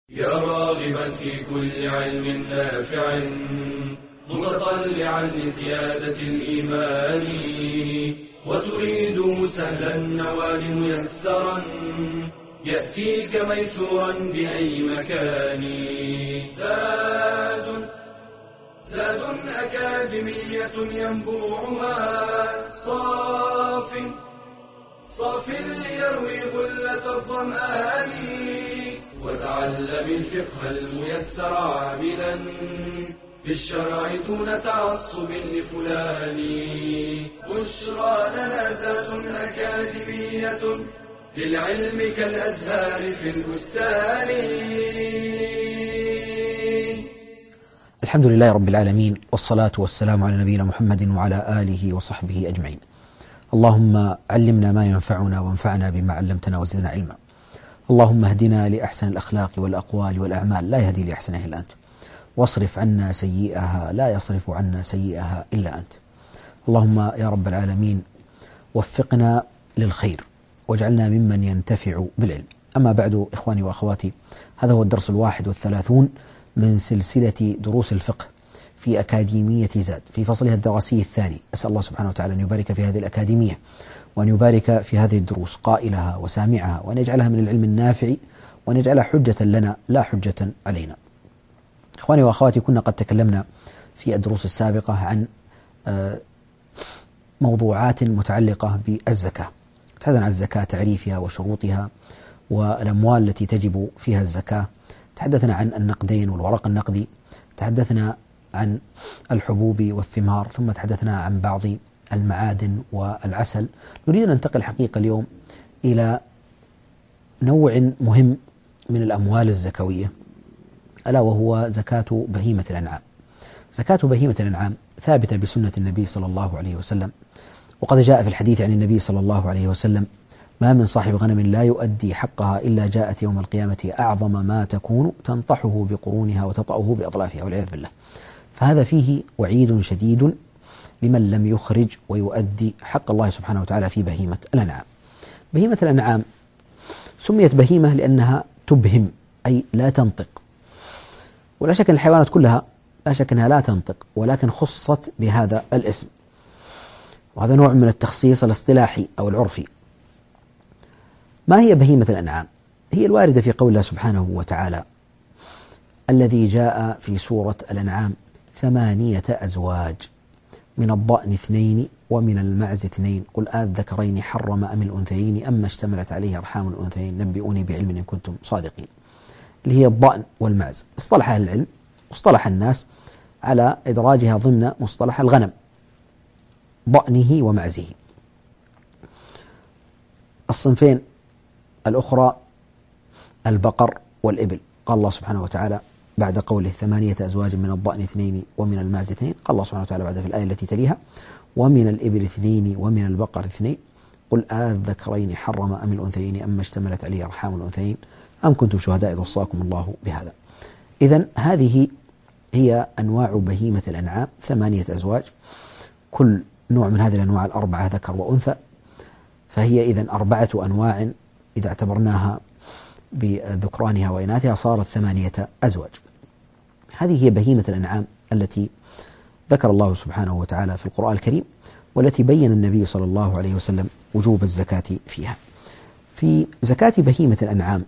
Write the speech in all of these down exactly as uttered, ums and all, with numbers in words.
يا راغبا في كل علم نافع متطلعا لزيادة الإيمان وتريد سهلا النوال ميسرا يأتيك ميسورا بأي مكان. زاد زاد أكاديمية ينبوعها صاف صاف ليروي غلة الظمآن وتعلم الفقه الميسر عاملا بالشرع دون تعصب لفلان. بشرى لنا زاد أكاديمية للعلم كالأزهار في البستان. الحمد لله رب العالمين، والصلاة والسلام على نبينا محمد وعلى آله وصحبه أجمعين. اللهم علمنا ما ينفعنا وانفعنا بما علمتنا وزدنا علما. اللهم اهدنا لأحسن الأخلاق والأقوال والأعمال لا يهدي لأحسنها إلا أنت، واصرف عنا سيئها لا يصرف عنا سيئها إلا أنت. اللهم يا رب العالمين وفقنا للخير واجعلنا ممن ينتفع بالعلم. أما بعد، إخواني وأخواتي، هذا هو الدرس الواحد والثلاثون من سلسلة دروس الفقه في أكاديمية زاد في فصلها الدراسي الثاني. أسأل الله سبحانه وتعالى أن يبارك في هذه الأكاديمية وأن يبارك في هذه الدروس قائلها وسامعها، وأن يجعلها من العلم النافع، وأن يجعلها حجة لنا لا حجة علينا. إخواني وأخواتي، كنا قد تكلمنا في الدروس السابقة عن موضوعات متعلقة بالزكاة. تحدثنا عن الزكاة، تعريفها وشروطها والأموال التي تجب فيها الزكاة. تحدثنا عن النقدين والورق النقدي، تحدثنا عن الحبوب والثمار، ثم تحدثنا عن بعض المعادن والعسل. نريد أن ننتقل حقيقة اليوم إلى نوع مهم من الأموال الزكوية، ألا وهو زكاة بهيمة الأنعام. زكاة بهيمة الأنعام ثابتة بسنة النبي صلى الله عليه وسلم، وقد جاء في الحديث عن النبي صلى الله عليه وسلم: ما من صاحب غنم لا يؤدي حقها إلا جاءت يوم القيامة أعظم ما تكون تنطحه بقرونها وتطأه بأطلافها، والعياذ بالله. فهذا فيه وعيد شديد لمن لم يخرج ويؤدي حق الله سبحانه وتعالى في بهيمة الأنعام. بهيمة الأنعام سميت بهيمة لأنها تبهم، أي لا تنطق، ولا شك أن الحيوانات كلها لا شك أنها لا تنطق، ولكن خصت بهذا الاسم، وهذا نوع من التخصيص الاصطلاحي أو العرفي. ما هي بهيمة الأنعام؟ هي الواردة في قول الله سبحانه وتعالى الذي جاء في سورة الأنعام: ثمانية أزواج من الضأن اثنين ومن المعز اثنين قل آذكرين حرم أم الأنثيين أما اشتملت عليه أرحام الأنثيين نبئوني بعلم إن كنتم صادقين. اللي هي الضأن والمعز. اصطلح أهل العلم، اصطلح الناس على إدراجها ضمن مصطلح الغنم، ضأنه ومعزه. الصنفين الأخرى البقر والإبل. قال الله سبحانه وتعالى بعد قوله ثمانية أزواج من الضأن اثنين ومن المعز اثنين، قال الله سبحانه وتعالى بعد في الآية التي تليها: ومن الإبل اثنين ومن البقر اثنين قل آذكرين حرم أم الأنثيين أما اشتملت عليه أرحام الأنثيين أم كنتم شهداء إذ وصاكم الله بهذا. إذن هذه هي أنواع بهيمة الأنعام، ثمانية أزواج، كل نوع من هذه الأنواع الأربعة ذكر وأنثى، فهي إذن أربعة أنواع إذا اعتبرناها بذكرانها وإناثها صارت ثمانية أزواج. هذه هي بهيمة الأنعام التي ذكر الله سبحانه وتعالى في القرآن الكريم، والتي بين النبي صلى الله عليه وسلم وجوب الزكاة فيها. في زكاة بهيمة الأنعام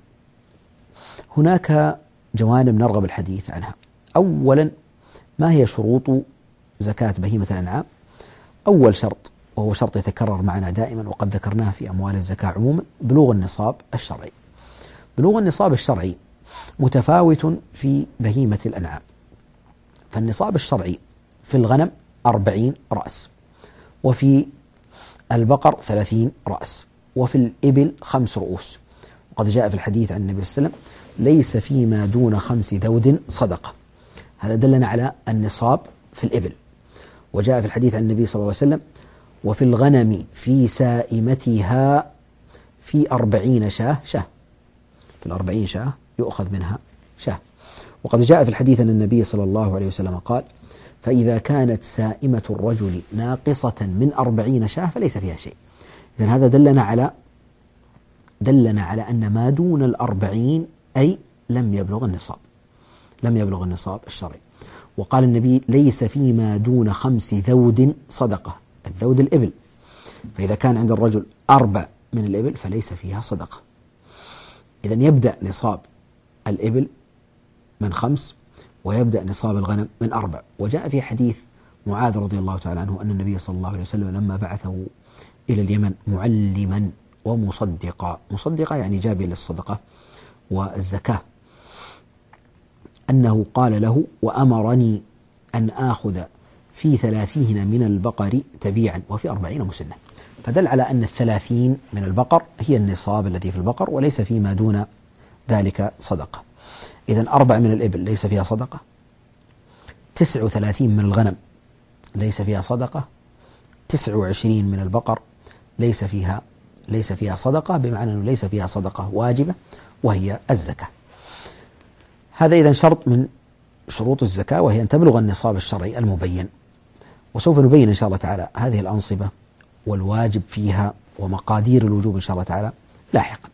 هناك جوانب نرغب الحديث عنها. أولا، ما هي شروط زكاة بهيمة الأنعام؟ أول شرط، وهو شرط يتكرر معنا دائما وقد ذكرناه في أموال الزكاة عموما: بلوغ النصاب الشرعي. بلوغ النصاب الشرعي متفاوت في بهيمة الأنعام. فالنصاب الشرعي في الغنم أربعين رأس، وفي البقر ثلاثين رأس، وفي الإبل خمس رؤوس. وقد جاء في الحديث عن النبي صلى الله عليه وسلم: ليس فيما دون خمس ذود صدقة. هذا دلنا على النصاب في الإبل. وجاء في الحديث عن النبي صلى الله عليه وسلم: وفي الغنم في سائمتها في أربعين شاه شاه. في الأربعين شاه يؤخذ منها شاه. وقد جاء في الحديث أن النبي صلى الله عليه وسلم قال: فإذا كانت سائمة الرجل ناقصة من أربعين شاه فليس فيها شيء. إذن هذا دلنا على دلنا على أن ما دون الأربعين أي لم يبلغ النصاب، لم يبلغ النصاب الشرعي. وقال النبي: ليس فيما دون خمس ذود صدقة. الذود الإبل، فإذا كان عند الرجل أربع من الإبل فليس فيها صدقة. إذن يبدأ نصاب الإبل من خمس، ويبدأ نصاب الغنم من أربع. وجاء في حديث معاذ رضي الله تعالى عنه أن النبي صلى الله عليه وسلم لما بعثه إلى اليمن معلما ومصدقا، مصدقا يعني جابيا للصدقة والزكاة، أنه قال له: وأمرني أن آخذ في ثلاثين من البقر تبيعا وفي أربعين مسنة. فدل على أن الثلاثين من البقر هي النصاب الذي في البقر، وليس فيما دون ذلك صدقة. إذن أربع من الإبل ليس فيها صدقة، تسع وثلاثين من الغنم ليس فيها صدقة، تسع وعشرين من البقر ليس فيها ليس فيها صدقة، بمعنى أنه ليس فيها صدقة واجبة وهي الزكاة. هذا إذن شرط من شروط الزكاة، وهي أن تبلغ النصاب الشرعي المبين. وسوف نبين إن شاء الله تعالى هذه الأنصبة والواجب فيها ومقادير الوجوب إن شاء الله تعالى لاحقا.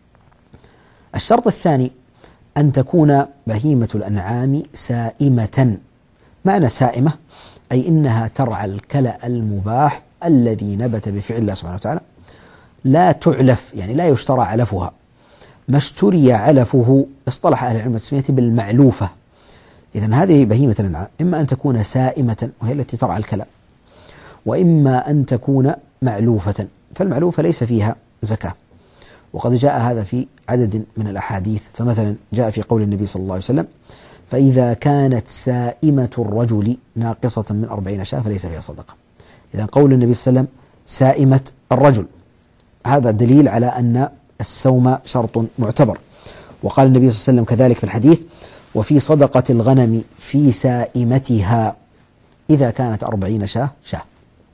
الشرط الثاني أن تكون بهيمة الأنعام سائمة. معنى سائمة أي إنها ترعى الكلأ المباح الذي نبت بفعل الله سبحانه وتعالى، لا تعلف، يعني لا يشترى علفها. ما اشتري علفه اصطلح أهل العلم والتسمية بالمعلوفة. إذن هذه بهيمة الأنعام إما أن تكون سائمة وهي التي ترعى الكلأ، وإما أن تكون معلوفة، فالمعلوفة ليس فيها زكاة. وقد جاء هذا في عدد من الأحاديث، فمثلا جاء في قول النبي صلى الله عليه وسلم: فإذا كانت سائمة الرجل ناقصة من أربعين شاة فليس فيها صدقة. إذن قول النبي صلى الله عليه وسلم سائمة الرجل، هذا دليل على أن السوم شرط معتبر. وقال النبي صلى الله عليه وسلم كذلك في الحديث: وفي صدقة الغنم في سائمتها إذا كانت أربعين شاة شاة.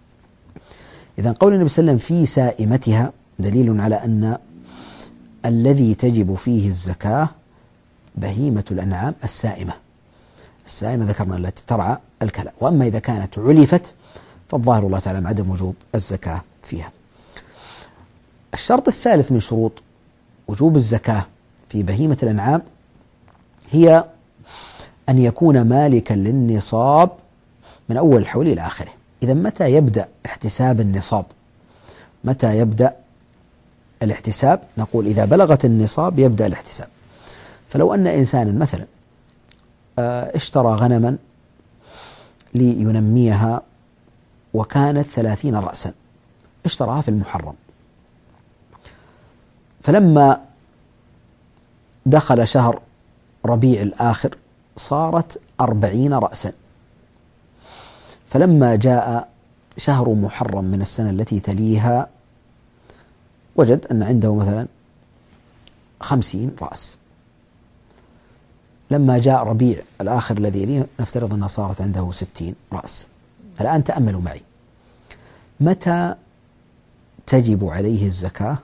إذن قول النبي صلى الله عليه وسلم في سائمتها دليل على أن الذي تجب فيه الزكاة بهيمة الأنعام السائمة. السائمة ذكرنا التي ترعى الكلأ، وأما إذا كانت علفت فالظاهر الله تعالى عدم وجوب الزكاة فيها. الشرط الثالث من شروط وجوب الزكاة في بهيمة الأنعام هي أن يكون مالكا للنصاب من أول الحول إلى آخره. إذا متى يبدأ احتساب النصاب؟ متى يبدأ الاحتساب؟ نقول إذا بلغت النصاب يبدأ الاحتساب. فلو أن إنسانا مثلا اشترى غنما لينميها وكانت ثلاثين رأسا، اشتراها في المحرم، فلما دخل شهر ربيع الآخر صارت أربعين رأسا، فلما جاء شهر محرم من السنة التي تليها وجد أن عنده مثلا خمسين رأس. لما جاء ربيع الآخر الذي يليه نفترض أنها صارت عنده ستين رأس. الآن تأملوا معي، متى تجب عليه الزكاة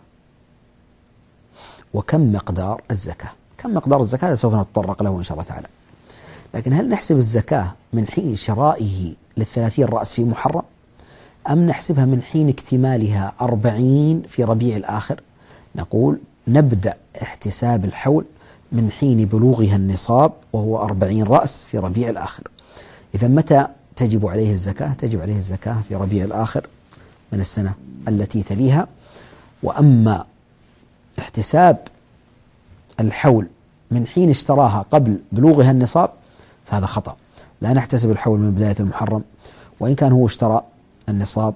وكم مقدار الزكاة؟ كم مقدار الزكاة سوف نتطرق له إن شاء الله تعالى، لكن هل نحسب الزكاة من حين شرائه للثلاثين رأس في محرم، أم نحسبها من حين اكتمالها أربعين في ربيع الآخر؟ نقول نبدأ احتساب الحول من حين بلوغها النصاب وهو أربعين رأس في ربيع الآخر. إذا متى تجب عليه الزكاة؟ تجب عليه الزكاة في ربيع الآخر من السنة التي تليها. وأما احتساب الحول من حين اشتراها قبل بلوغها النصاب فهذا خطأ. لا نحتسب الحول من بداية المحرم، وإن كان هو اشترى النصاب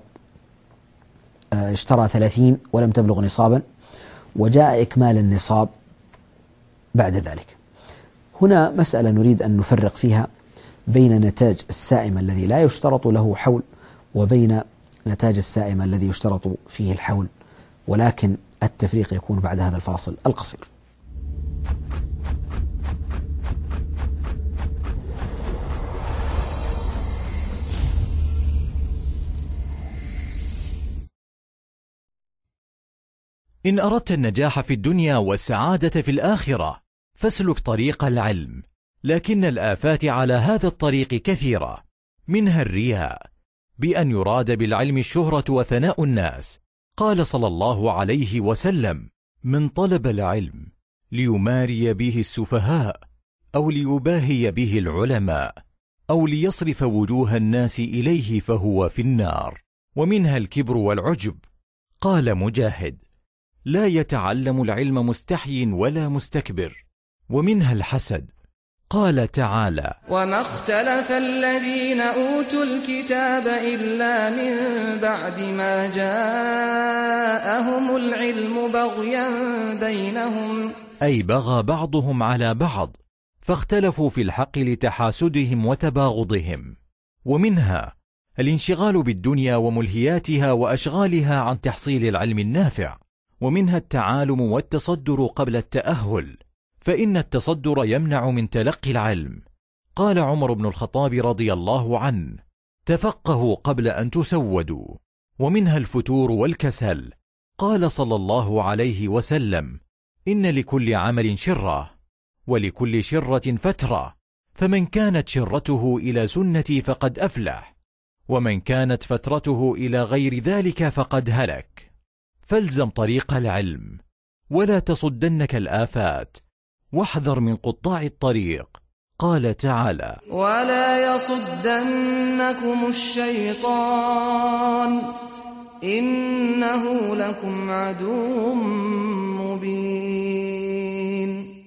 اشترى ثلاثين ولم تبلغ نصابا وجاء إكمال النصاب بعد ذلك. هنا مسألة نريد أن نفرق فيها بين نتاج السائمة الذي لا يشترط له حول وبين نتاج السائمة الذي يشترط فيه الحول، ولكن التفريق يكون بعد هذا الفاصل القصير. إن أردت النجاح في الدنيا والسعادة في الآخرة فاسلك طريق العلم، لكن الآفات على هذا الطريق كثيرة، منها الرياء، بأن يراد بالعلم الشهرة وثناء الناس. قال صلى الله عليه وسلم: من طلب العلم ليماري به السفهاء، أو ليباهي به العلماء، أو ليصرف وجوه الناس إليه فهو في النار. ومنها الكبر والعجب. قال مجاهد: لا يتعلم العلم مستحي ولا مستكبر. ومنها الحسد. قال تعالى: وما اختلف الذين أوتوا الكتاب إلا من بعد ما جاءهم العلم بغيا بينهم، أي بغى بعضهم على بعض فاختلفوا في الحق لتحاسدهم وتباغضهم. ومنها الانشغال بالدنيا وملهياتها وأشغالها عن تحصيل العلم النافع. ومنها التعالم والتصدر قبل التأهل، فإن التصدر يمنع من تلقي العلم. قال عمر بن الخطاب رضي الله عنه: تفقهوا قبل أن تسودوا. ومنها الفتور والكسل. قال صلى الله عليه وسلم: إن لكل عمل شرة، ولكل شرة فترة، فمن كانت شرته إلى سنتي فقد أفلح، ومن كانت فترته إلى غير ذلك فقد هلك. فالزم طريق العلم، ولا تصدنك الآفات، واحذر من قطاع الطريق. قال تعالى: ولا يصدنكم الشيطان إنه لكم عدو مبين.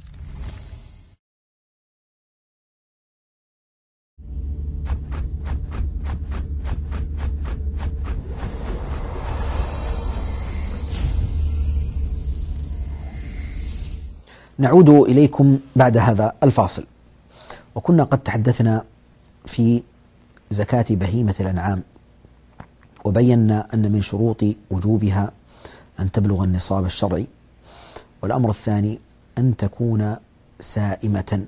نعود إليكم بعد هذا الفاصل. وكنا قد تحدثنا في زكاة بهيمة الأنعام، وبينا أن من شروط وجوبها أن تبلغ النصاب الشرعي، والأمر الثاني أن تكون سائمة.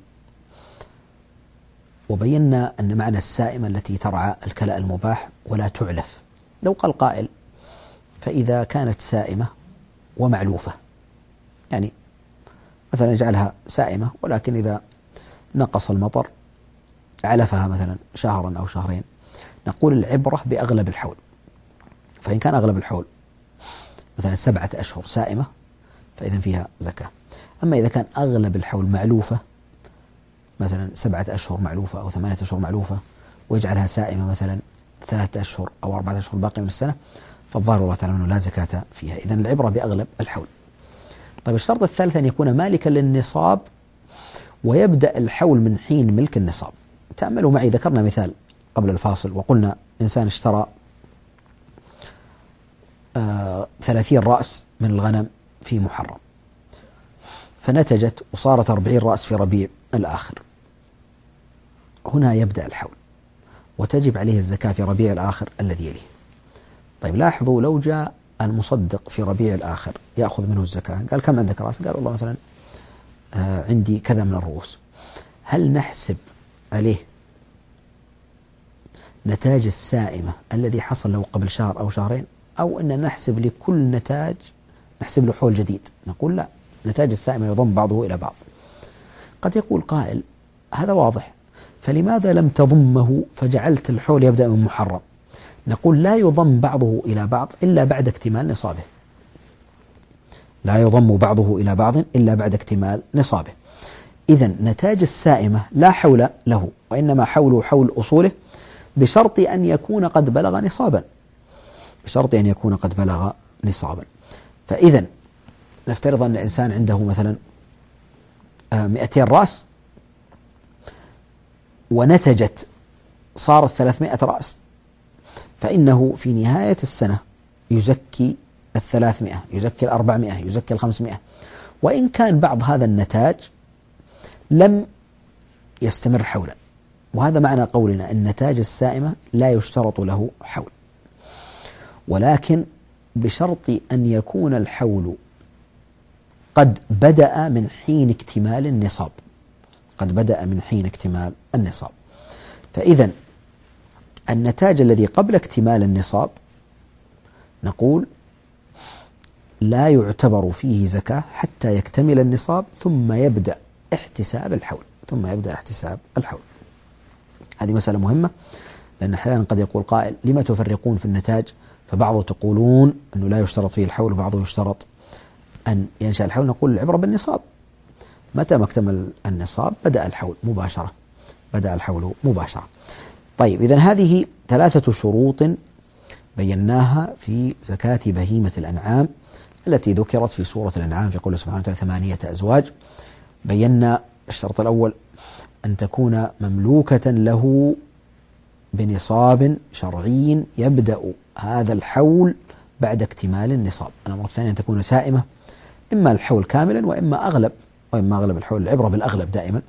وبينا أن معنى السائمة التي ترعى الكلأ المباح ولا تعلف. لو قال قائل: فإذا كانت سائمة ومعلوفة، يعني مثلا يجعلها سائمة ولكن إذا نقص المطر علفها مثلا شهرا أو شهرين، نقول العبرة بأغلب الحول. فإن كان أغلب الحول مثلا سبعة أشهر سائمة فإذا فيها زكاة. أما إذا كان أغلب الحول معلوفة، مثلا سبعة أشهر معلوفة أو ثمانية أشهر معلوفة، ويجعلها سائمة مثلا ثلاثة أشهر أو أربعة أشهر باقي من السنة، فالظاهر الله تعالى أنه لا زكاة فيها. إذن العبرة بأغلب الحول. طيب الشرط الثالث أن يكون مالكا للنصاب، ويبدأ الحول من حين ملك النصاب. تأملوا معي، ذكرنا مثال قبل الفاصل وقلنا إنسان اشترى آه ثلاثين رأس من الغنم في محرم، فنتجت وصارت أربعين رأس في ربيع الآخر. هنا يبدأ الحول وتجب عليه الزكاة في ربيع الآخر الذي يليه. طيب لاحظوا، لو جاء المصدق في ربيع الآخر يأخذ منه الزكاة، قال: كم عندك رأس؟ قال: والله مثلا آه عندي كذا من الرؤوس. هل نحسب عليه نتاج السائمة الذي حصل له قبل شهر أو شهرين، أو أن نحسب لكل نتاج نحسب له حول جديد؟ نقول لا، نتاج السائمة يضم بعضه إلى بعض. قد يقول قائل: هذا واضح، فلماذا لم تضمه فجعلت الحول يبدأ من محرم؟ نقول: لا يضم بعضه إلى بعض إلا بعد اكتمال نصابه. لا يضم بعضه إلى بعض إلا بعد اكتمال نصابه. إذن نتاج السائمة لا حول له، وإنما حوله حول أصوله، بشرط أن يكون قد بلغ نصابا. بشرط أن يكون قد بلغ نصابا. فإذن نفترض أن الإنسان عنده مثلا مئتين رأس، ونتجت صارت ثلاثمائة رأس، فإنه في نهاية السنة يزكي الثلاثمائة، يزكي الأربعمائة، يزكي الخمسمائة، وإن كان بعض هذا النتاج لم يستمر حولا. وهذا معنى قولنا أن نتاج السائمة لا يشترط له حول، ولكن بشرط أن يكون الحول قد بدأ من حين اكتمال النصاب. قد بدأ من حين اكتمال النصاب. فإذا النتاج الذي قبل اكتمال النصاب نقول لا يعتبر فيه زكاة حتى يكتمل النصاب، ثم يبدأ احتساب الحول. ثم يبدأ احتساب الحول. هذه مسألة مهمة، لأن أحيانا قد يقول قائل: لما تفرقون في النتاج؟ فبعضه تقولون أنه لا يشترط فيه الحول، وبعضه يشترط أن ينشأ الحول. نقول: العبرة بالنصاب. متى ما اكتمل النصاب بدأ الحول مباشرة بدأ الحول مباشرة. طيب إذن هذه ثلاثة شروط بيناها في زكاة بهيمة الأنعام التي ذكرت في سورة الأنعام في قوله سبحانه وتعالى ثمانية أزواج. بينا الشرط الأول أن تكون مملوكة له بنصاب شرعي يبدأ هذا الحول بعد اكتمال النصاب. الأمر الثاني أن تكون سائمة، إما الحول كاملا وإما أغلب وإما أغلب الحول، العبرة بالأغلب دائما.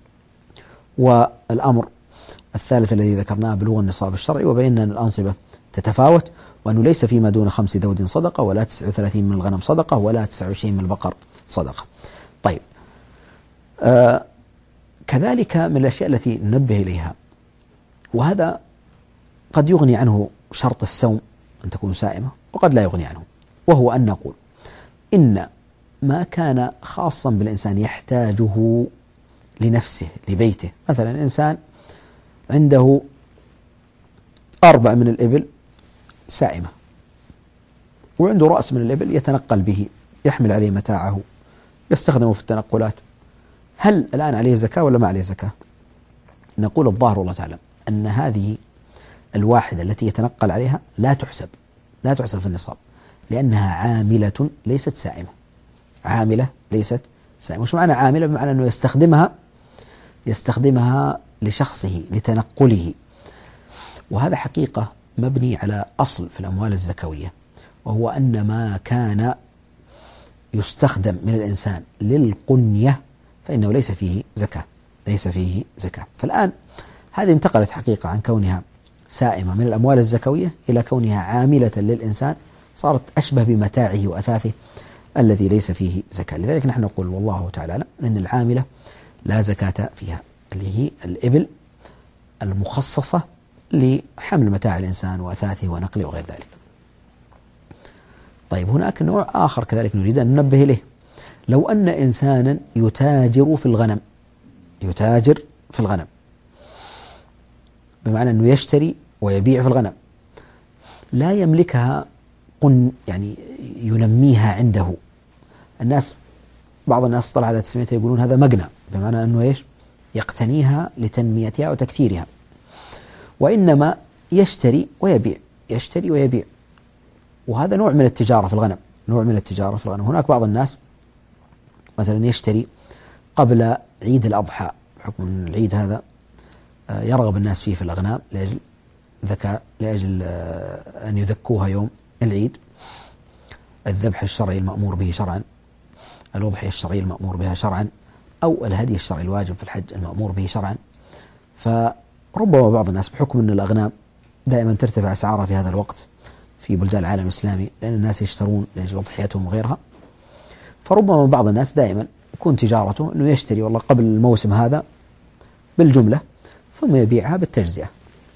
والأمر الثالث الذي ذكرناه بلوغ النصاب الشرعي، وبينا أن الأنصبة تتفاوت، وأنه ليس فيما دون خمس ذود صدقة، ولا تسعة وثلاثين من الغنم صدقة، ولا تسعة وعشرين من البقر صدقة. طيب آه كذلك من الأشياء التي ننبه إليها، وهذا قد يغني عنه شرط السوم أن تكون سائمة، وقد لا يغني عنه، وهو أن نقول إن ما كان خاصا بالإنسان يحتاجه لنفسه لبيته، مثلا إنسان عنده أربع من الإبل سائمة، وعنده رأس من الإبل يتنقل به، يحمل عليه متاعه، يستخدمه في التنقلات، هل الآن عليه زكاة ولا ما عليه زكاة؟ نقول الظاهر والله تعالم أن هذه الواحدة التي يتنقل عليها لا تحسب لا تحسب في النصاب، لأنها عاملة ليست سائمة. عاملة ليست سائمة. وش معنى عاملة؟ بمعنى أنه يستخدمها يستخدمها لشخصه لتنقله، وهذا حقيقة مبني على أصل في الأموال الزكوية، وهو أن ما كان يستخدم من الإنسان للقنية فإنه ليس فيه زكاة ليس فيه زكاة. فالآن هذه انتقلت حقيقة عن كونها سائمة من الأموال الزكوية إلى كونها عاملة للإنسان، صارت أشبه بمتاعه وأثاثه الذي ليس فيه زكاة. لذلك نحن نقول والله تعالى أن العاملة لا زكاة فيها، اللي هي الإبل المخصصة لحمل متاع الإنسان وأثاثه ونقله وغير ذلك. طيب هناك نوع آخر كذلك نريد أن ننبه إليه. لو أن إنسانا يتاجر في الغنم يتاجر في الغنم بمعنى أنه يشتري ويبيع في الغنم، لا يملكها قن يعني ينميها عنده. الناس بعض الناس طلع على تسميتها يقولون هذا مقنى، بمعنى أنه إيش يقتنيها لتنميتها وتكثيرها، وإنما يشتري ويبيع يشتري ويبيع وهذا نوع من التجارة في الغنم نوع من التجارة في الغنم. هناك بعض الناس مثلا يشتري قبل عيد الأضحى، بحكم أن العيد هذا يرغب الناس فيه في الأغنام لأجل ذكاء لأجل أن يذكوها يوم العيد، الذبح الشرعي المأمور به شرعا، الأضحية الشرعية المأمور بها شرعا، أو الهدي الشرعي الواجب في الحج المأمور به شرعا. فربما بعض الناس بحكم أن الأغنام دائما ترتفع أسعارها في هذا الوقت في بلدان العالم الإسلامي، لأن الناس يشترون لأجل أضحيتهم وغيرها، فربما بعض الناس دائما يكون تجارته أنه يشتري والله قبل الموسم هذا بالجملة ثم يبيعها بالتجزئة.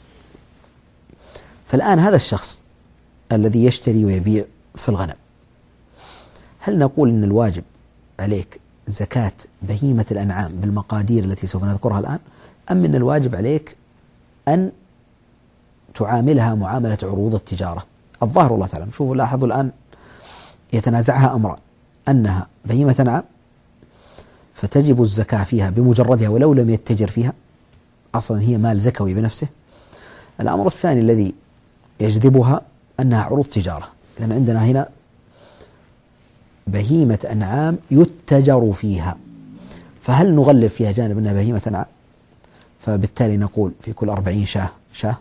فالآن هذا الشخص الذي يشتري ويبيع في الغنم، هل نقول أن الواجب عليك زكاة بهيمة الأنعام بالمقادير التي سوف نذكرها الآن، أم من الواجب عليك أن تعاملها معاملة عروض التجارة؟ الظاهر والله تعالى شوفوا لاحظوا الآن يتنازعها أمران، أنها بهيمة أنعام فتجب الزكاة فيها بمجردها ولو لم يتجر فيها، أصلا هي مال زكوي بنفسه. الأمر الثاني الذي يجذبها أنها عروض تجارة، لأن عندنا هنا بهيمة أنعام يتجر فيها، فهل نغلب فيها جانب أنها بهيمة أنعام؟ فبالتالي نقول في كل أربعين شاه شاه،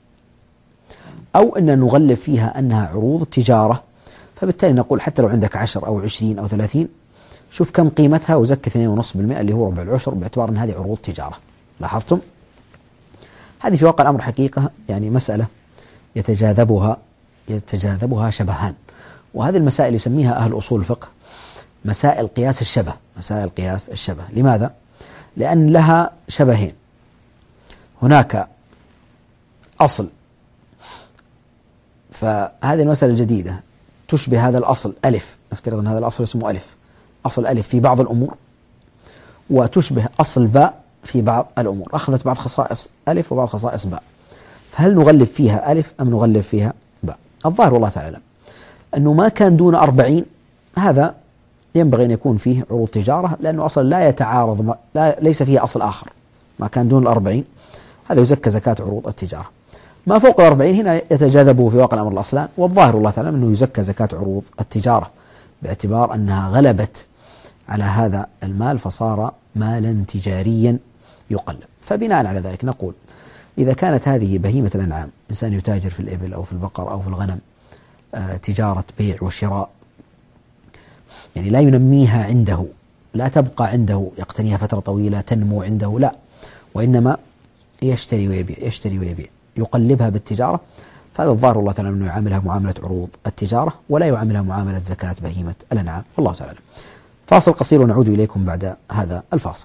أو أن نغلب فيها أنها عروض تجارة، فبالتالي نقول حتى لو عندك عشر أو عشرين أو ثلاثين شوف كم قيمتها وزك اثنين ونصف بالمئة اللي هو ربع العشر، باعتبار أن هذه عروض تجارة. لاحظتم؟ هذه في واقع الأمر حقيقة يعني مسألة يتجاذبها يتجاذبها شبهان، وهذه المسائل يسميها أهل أصول الفقه مسائل قياس الشبه مسائل قياس الشبه. لماذا؟ لأن لها شبهين. هناك أصل، فهذه المسألة الجديدة تشبه هذا الأصل ألف، نفترض أن هذا الأصل اسمه ألف، أصل ألف في بعض الأمور، وتشبه أصل باء في بعض الأمور، أخذت بعض خصائص ألف وبعض خصائص باء، فهل نغلب فيها ألف أم نغلب فيها باء؟ الظاهر والله تعالى أنه ما كان دون أربعين هذا ينبغي أن يكون فيه عروض تجارة، لأنه أصلا لا يتعارض، لا ليس فيه أصل آخر. ما كان دون الأربعين هذا يزكى زكاة عروض التجارة. ما فوق الأربعين هنا يتجاذبه في واقع الأمر الأصلان، والظاهر الله تعالى أنه يزكى زكاة عروض التجارة باعتبار أنها غلبت على هذا المال فصار مالا تجاريا يقلب. فبناء على ذلك نقول إذا كانت هذه بهيمة الأنعام، إنسان يتاجر في الإبل أو في البقر أو في الغنم، آه تجارة بيع وشراء، يعني لا ينميها عنده، لا تبقى عنده يقتنيها فترة طويلة تنمو عنده، لا، وإنما يشتري ويبيع يشتري ويبيع يقلبها بالتجارة، فهذا الظاهر الله تعالى أنه يعاملها معاملة عروض التجارة ولا يعاملها معاملة زكاة بهيمة الأنعام، والله تعالى. فاصل قصير ونعود إليكم بعد هذا الفاصل.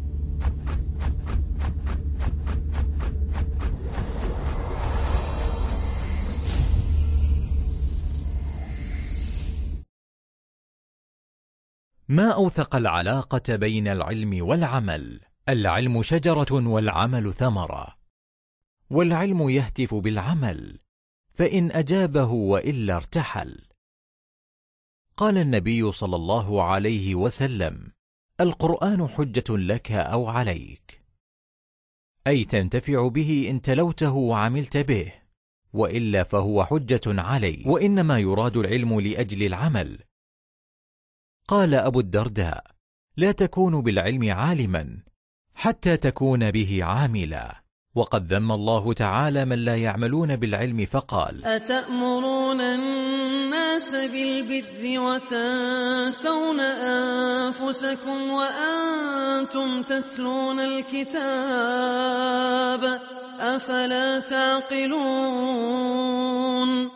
ما أوثق العلاقة بين العلم والعمل. العلم شجرة والعمل ثمرة، والعلم يهتف بالعمل، فإن أجابه وإلا ارتحل. قال النبي صلى الله عليه وسلم: القرآن حجة لك أو عليك، أي تنتفع به إن تلوته وعملت به، وإلا فهو حجة عليك، وإنما يراد العلم لأجل العمل. قال أبو الدرداء: لا تكون بالعلم عالما حتى تكون به عاملا. وقد ذم الله تعالى من لا يعملون بالعلم فقال: أتأمرون الناس بالبر وتنسون أنفسكم وأنتم تتلون الكتاب أفلا تعقلون.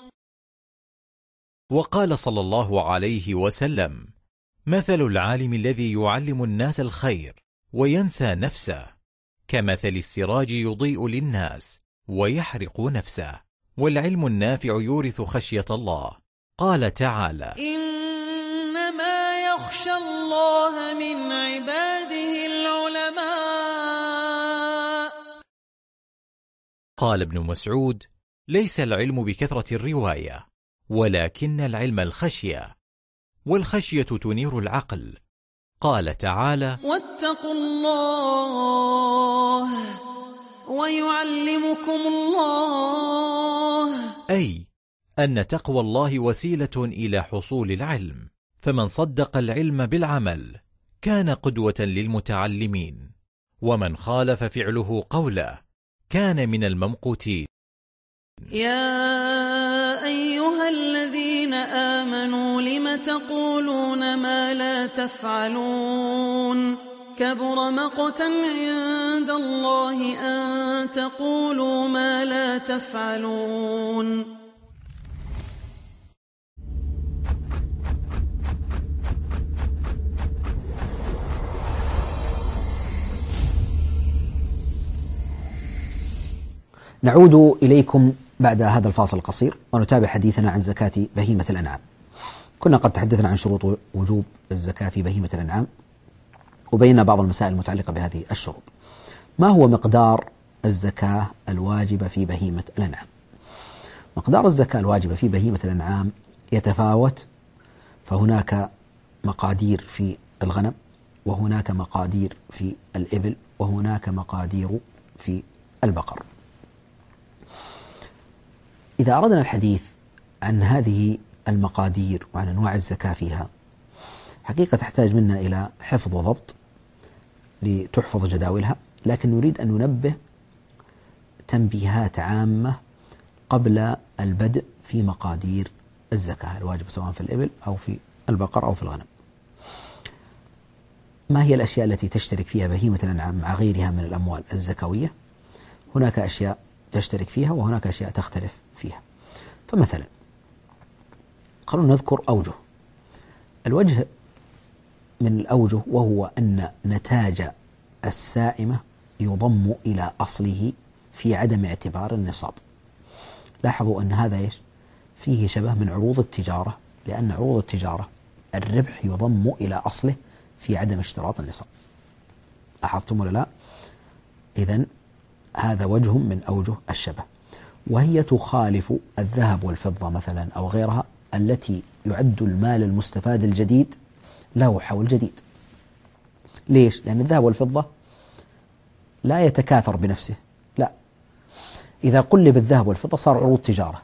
وقال صلى الله عليه وسلم: مثل العالم الذي يعلم الناس الخير وينسى نفسه كمثل السراج يضيء للناس ويحرق نفسه. والعلم النافع يورث خشية الله. قال تعالى: إنما يخشى الله من عباده العلماء. قال ابن مسعود: ليس العلم بكثرة الرواية، ولكن العلم الخشية، والخشية تنير العقل. قال تعالى: واتقوا الله ويعلمكم الله، أي أن تقوى الله وسيلة إلى حصول العلم، فمن صدق العلم بالعمل كان قدوة للمتعلمين، ومن خالف فعله قوله كان من الممقوتين. يا أيها الذين آمنوا لم تقولون ما لا تفعلون كبر مقتا عند الله أن تقولوا ما لا تفعلون. نعود إليكم بعد هذا الفاصل القصير ونتابع حديثنا عن زكاة بهيمة الأنعام. كنا قد تحدثنا عن شروط وجوب الزكاة في بهيمة الأنعام، وبينا بعض المسائل المتعلقة بهذه الشروط. ما هو مقدار الزكاة الواجبة في بهيمة الأنعام؟ مقدار الزكاة الواجبة في بهيمة الأنعام يتفاوت، فهناك مقادير في الغنم، وهناك مقادير في الإبل، وهناك مقادير في البقر. إذا أردنا الحديث عن هذه المقادير وعن أنواع الزكاة فيها، حقيقة تحتاج منا إلى حفظ وضبط لتحفظ جداولها، لكن نريد أن ننبه تنبيهات عامة قبل البدء في مقادير الزكاة الواجبة سواء في الإبل أو في البقر أو في الغنم. ما هي الأشياء التي تشترك فيها بهيمة الأنعام مع غيرها من الأموال الزكوية؟ هناك أشياء تشترك فيها وهناك أشياء تختلف فيها. فمثلا خلونا نذكر أوجه. الوجه من الأوجه وهو أن نتاج السائمة يضم إلى أصله في عدم اعتبار النصاب. لاحظوا أن هذا إيش؟ فيه شبه من عروض التجارة، لأن عروض التجارة الربح يضم إلى أصله في عدم اشتراط النصاب. لاحظتم ولا لا؟ إذن هذا وجه من أوجه الشبه، وهي تخالف الذهب والفضة مثلا أو غيرها التي يعد المال المستفاد الجديد له حول جديد. ليش؟ لأن الذهب والفضة لا يتكاثر بنفسه، لا، إذا قلب الذهب والفضة صار عروض تجارة.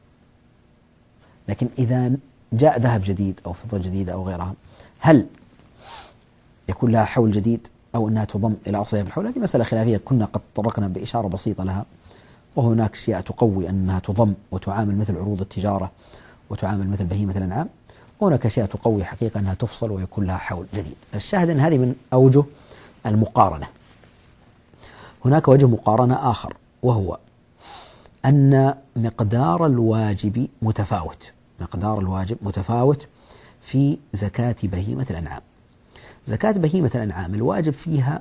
لكن إذا جاء ذهب جديد أو فضة جديدة أو غيرها، هل يكون لها حول جديد أو أنها تضم إلى أصلها في الحول؟ هذه مسألة خلافية كنا قد طرقنا بإشارة بسيطة لها، وهناك أشياء تقوي أنها تضم وتعامل مثل عروض التجارة وتعامل مثل بهيمة الأنعام، وهناك أشياء تقوي حقيقة أنها تفصل ويكون لها حول جديد. الشاهد أن هذه من أوجه المقارنة. هناك وجه مقارنة آخر، وهو أن مقدار الواجب متفاوت، مقدار الواجب متفاوت في زكاة بهيمة الأنعام. زكاة بهيمة الأنعام الواجب فيها،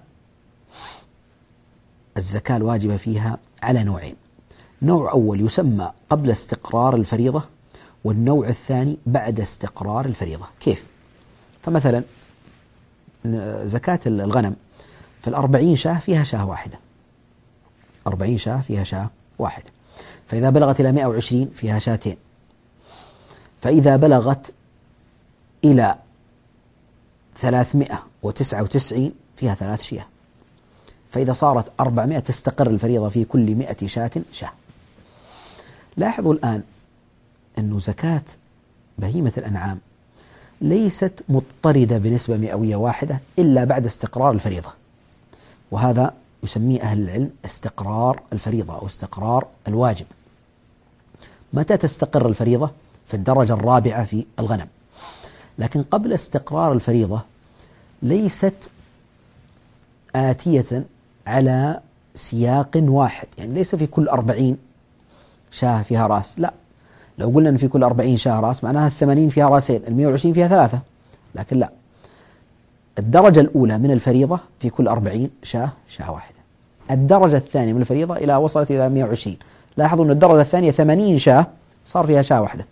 الزكاة الواجبة فيها على نوعين، نوع أول يسمى قبل استقرار الفريضة، والنوع الثاني بعد استقرار الفريضة. كيف؟ فمثلا زكاة الغنم في الأربعين شاة فيها شاة واحدة، أربعين شاة فيها شاة واحدة، فإذا بلغت إلى مئة وعشرين فيها شاتين، فإذا بلغت إلى ثلاثمئة وتسعة وتسعين فيها ثلاث شياه، فإذا صارت أربعمئة تستقر الفريضة في كل مئة شاة شاة. لاحظوا الآن أن زكاة بهيمة الأنعام ليست مضطردة بنسبة مئوية واحدة إلا بعد استقرار الفريضة، وهذا يسميه أهل العلم استقرار الفريضة أو استقرار الواجب. متى تستقر الفريضة؟ في الدرجة الرابعة في الغنم. لكن قبل استقرار الفريضة ليست آتية على سياق واحد، يعني ليس في كل أربعين شاة فيها رأس، لا، لو قلنا أن في كل أربعين شاة رأس معناها الثمانين فيها رأسين، المئة وعشرين فيها ثلاثة، لكن لا، الدرجة الأولى من الفريضة في كل أربعين شاة شاة واحدة، الدرجة الثانية من الفريضة إلى وصلت إلى مئة وعشرين، لاحظوا أن الدرجة الثانية ثمانين شاة صار فيها شاة واحدة،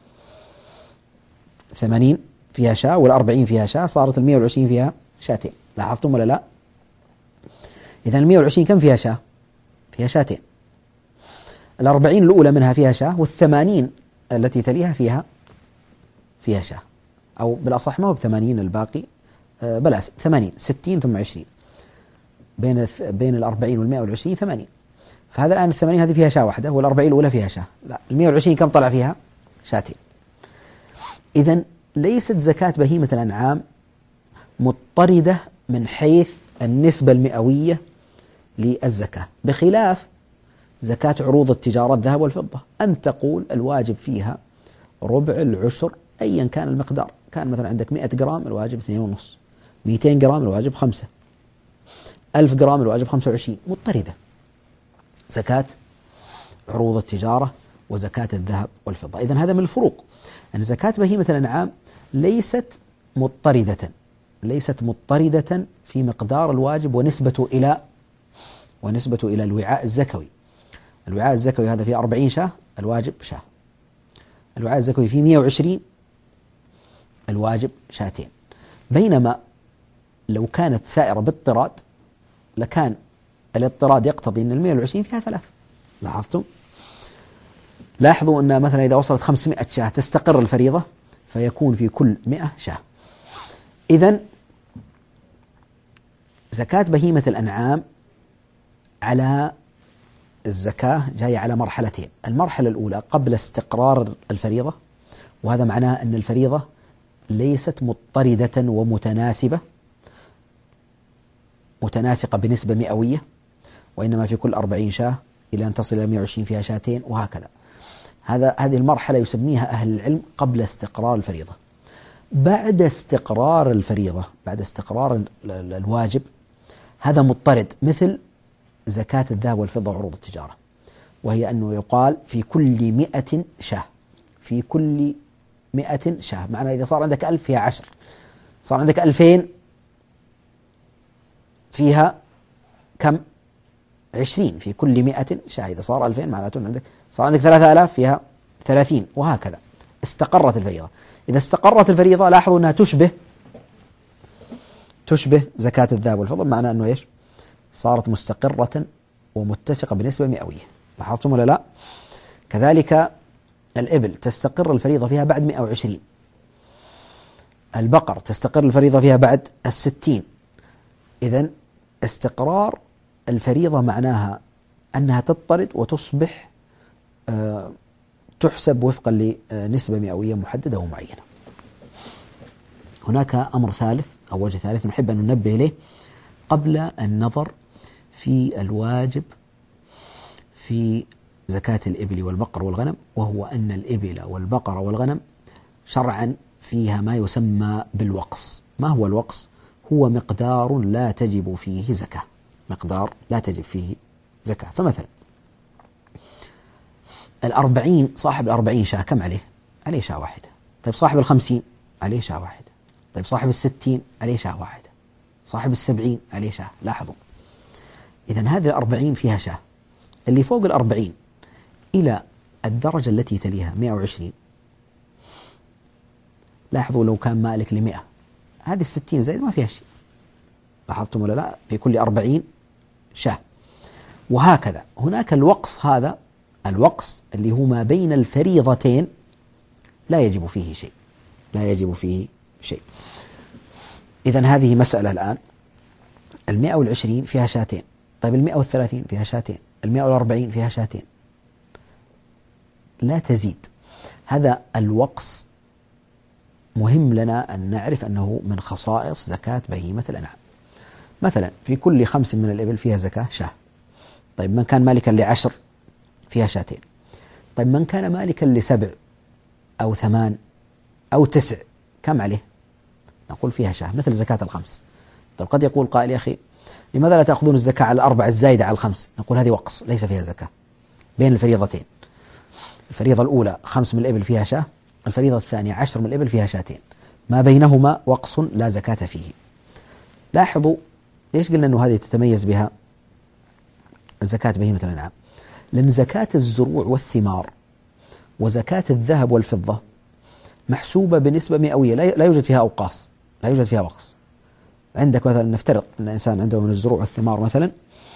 ثمانين فيها شاة والأربعين فيها شاة، صارت المئة والعشرين فيها شاتين. لاحظتم ولا لا؟ إذن المئة والعشرين كم فيها شاة؟ فيها شاتين. الأربعين الأولى منها فيها شاة، والثمانين التي تليها فيها فيها شاة، أو بالأصح ما هو بثمانين الباقي، بلا ثمانين، ستين ثم عشرين، بين بين الأربعين والمئة والعشرين ثمانين. فهذا الآن الثمانين هذه فيها شاة واحدة، والأربعين الأولى فيها شاة، لا، المئة والعشرين كم طلع فيها؟ شاتين. إذن ليست زكاة بهيمة الأنعام مضطردة من حيث النسبة المئوية للزكاة، بخلاف زكاة عروض التجارة الذهب والفضة، أن تقول الواجب فيها ربع العشر أيا كان المقدار، كان مثلا عندك مئة جرام الواجب اثنين ونص، مئتين جرام الواجب خمسة، ألف جرام الواجب خمسة وعشرين، مضطردة. زكاة عروض التجارة وزكاة الذهب والفضة. إذن هذا من الفروق، أن زكاة بهيمة الأنعام ليست مضطردة، ليست مضطردة في مقدار الواجب ونسبته إلى ونسبته إلى الوعاء الزكوي. الوعاء الزكوي هذا فيه أربعين شاة، الواجب شاة. الوعاء الزكوي فيه مئة وعشرين، الواجب شاتين. بينما لو كانت سائرة باضطراد لكان الاضطراد يقتضي أن المئة والعشرين فيها ثلاث. لاحظتم؟ لاحظوا أن مثلا إذا وصلت خمسمائة شاة تستقر الفريضة، فيكون في كل مئة شاة. إذن زكاة بهيمة الأنعام على الزكاة جاية على مرحلتين. المرحلة الأولى قبل استقرار الفريضة، وهذا معناه أن الفريضة ليست مضطردة ومتناسبة متناسقة بنسبة مئوية، وإنما في كل أربعين شاة إلى أن تصل إلى مئة وعشرين فيها شاتين، وهكذا. هذا هذه المرحلة يسميها أهل العلم قبل استقرار الفريضة. بعد استقرار الفريضة، بعد استقرار الواجب، هذا مضطرد، مثل زكاة الذهب والفضة وعروض التجارة، وهي أنه يقال في كل مئة شاة، في كل مئة شاة، معنى إذا صار عندك ألف فيها عشر، صار عندك ألفين فيها كم؟ عشرين، في كل مئة شاة. إذا صار ألفين معناته عندك صار عندك ثلاثة آلاف فيها ثلاثين، وهكذا. استقرت الفريضة. إذا استقرت الفريضة لاحظوا أنها تشبه تشبه زكاة الذهب والفضة، معنى أنه إيش؟ صارت مستقرة ومتسقة بنسبة مئوية. لاحظتم ولا لا؟ كذلك الإبل تستقر الفريضة فيها بعد مئة وعشرين، البقر تستقر الفريضة فيها بعد الستين. إذن استقرار الفريضة معناها أنها تضطرد وتصبح أه تحسب وفقا لنسبة مئوية محددة ومعينة. هناك أمر ثالث أو وجه ثالث نحب أن ننبه إليه قبل النظر في الواجب في زكاة الإبل والبقر والغنم، وهو أن الإبل والبقر والغنم شرعا فيها ما يسمى بالوقص. ما هو الوقص؟ هو مقدار لا تجب فيه زكاة، مقدار لا تجب فيه زكاة. فمثلا الأربعين، صاحب الأربعين شاة كم عليه؟ عليه شاة واحدة. طيب صاحب الخمسين عليه شاة واحدة. طيب صاحب الستين عليه شاة واحدة. صاحب السبعين عليه شاة. لاحظوا، إذن هذه الأربعين فيها شاة. اللي فوق الأربعين إلى الدرجة التي تليها مئة وعشرين، لاحظوا لو كان مالك لمئة، هذه الستين زائد ما فيها شيء. لاحظتم ولا لا؟ في كل أربعين شاة. وهكذا هناك الوقص، هذا الوقص اللي هو ما بين الفريضتين لا يجب فيه شيء، لا يجب فيه شيء. إذن هذه مسألة الآن. المئة والعشرين فيها شاتين. طيب المئة والثلاثين فيها شاتين. المئة والأربعين فيها شاتين، لا تزيد. هذا الوقص مهم لنا أن نعرف أنه من خصائص زكاة بهيمة الأنعام. مثلا في كل خمس من الإبل فيها زكاة شاة. طيب من كان مالكا لعشر فيها شاتين. طيب من كان مالكا لسبع أو ثمان أو تسع كم عليه؟ نقول فيها شاة، مثل زكاة الخمس. طيب قد يقول قائل يا أخي لماذا لا تأخذون الزكاة على الأربع الزايدة على الخمس؟ نقول هذه وقص، ليس فيها زكاة بين الفريضتين. الفريضة الأولى خمس من الإبل فيها شاة، الفريضة الثانية عشر من الإبل فيها شاتين، ما بينهما وقص لا زكاة فيه. لاحظوا ليش قلنا أنه هذه تتميز بها زكاة بهيمة الأنعام؟ لأن زكاة الزروع والثمار وزكاة الذهب والفضة محسوبة بنسبة مئوية، لا يوجد فيها أوقاص، لا يوجد فيها وقص. عندك مثلا نفترض أن الإنسان عنده من الزروع والثمار مثلا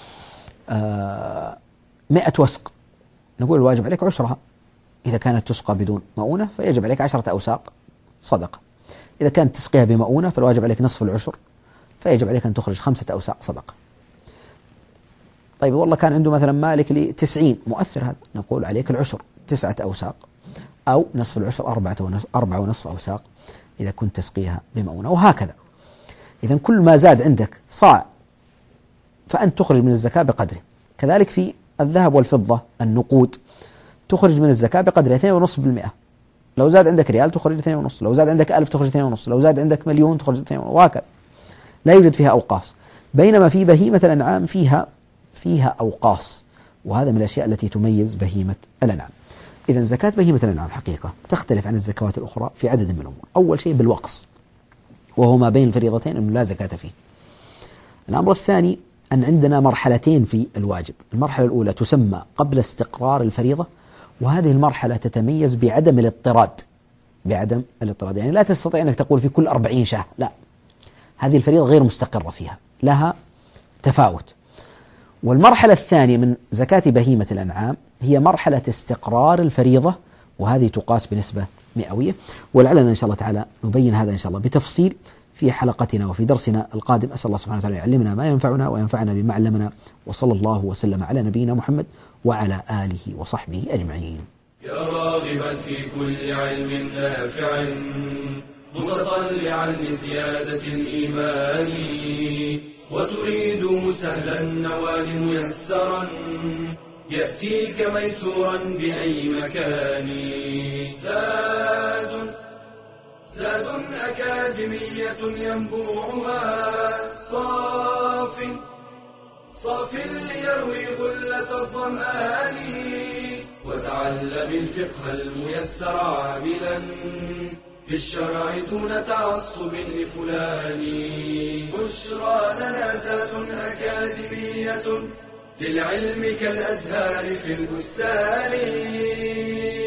مئة وسق، نقول الواجب عليك عشرها. إذا كانت تسقى بدون مؤونة فيجب عليك عشرة أوساق صدقة. إذا كانت تسقيها بمؤونة فالواجب عليك نصف العشر، فيجب عليك أن تخرج خمسة أوساق صدقة. طيب والله كان عنده مثلا مالك لتسعين، مؤثر هذا، نقول عليك العشر تسعة أوساق، أو نصف العشر أربعة ونصف, أربعة ونصف أوساق إذا كنت تسقيها بمؤونة، وهكذا. إذن كل ما زاد عندك صاع فأنت تخرج من الزكاة بقدره. كذلك في الذهب والفضة النقود تخرج من الزكاة بقدره اثنين ونصف بالمئة. لو زاد عندك ريال تخرج اثنين ونصف، لو زاد عندك ألف تخرج اثنين ونصف، لو زاد عندك مليون تخرج اثنين ونصف، وهكذا. لا يوجد فيها أوقاص. بينما في بهيمة الأنعام فيها فيها أوقاص، وهذا من الأشياء التي تميز بهيمة الأنعام. إذن زكاة بهيمة الأنعام حقيقة تختلف عن الزكوات الأخرى في عدد من الأمور. أول شيء بالوقص، وهو ما بين الفريضتين أنه لا زكاة فيه. الأمر الثاني أن عندنا مرحلتين في الواجب. المرحلة الأولى تسمى قبل استقرار الفريضة، وهذه المرحلة تتميز بعدم الاضطراد، بعدم الاضطراد. يعني لا تستطيع أنك تقول في كل أربعين شاة، لا، هذه الفريضة غير مستقرة فيها، لها تفاوت. والمرحلة الثانية من زكاة بهيمة الأنعام هي مرحلة استقرار الفريضة، وهذه تقاس بنسبة مئوية. ولعلنا إن شاء الله تعالى نبين هذا إن شاء الله بتفصيل في حلقتنا وفي درسنا القادم. أسأل الله سبحانه وتعالى يعلمنا ما ينفعنا وينفعنا بما علمنا، وصلى الله وسلم على نبينا محمد وعلى آله وصحبه أجمعين. يا راغبا في كل علم نافع متطلعا لزيادة الإيمان، وتريد سهلا النوال ميسرا يأتيك ميسورا بأي مكان. زاد زاد أكاديمية ينبوعها صاف صاف ليروي غلة الظمآن، وتعلم الفقه الميسر عاملا بالشرع دون تعصب لفلان. بشرى لنا زاد أكاديمية للعلم كالأزهار في البستان.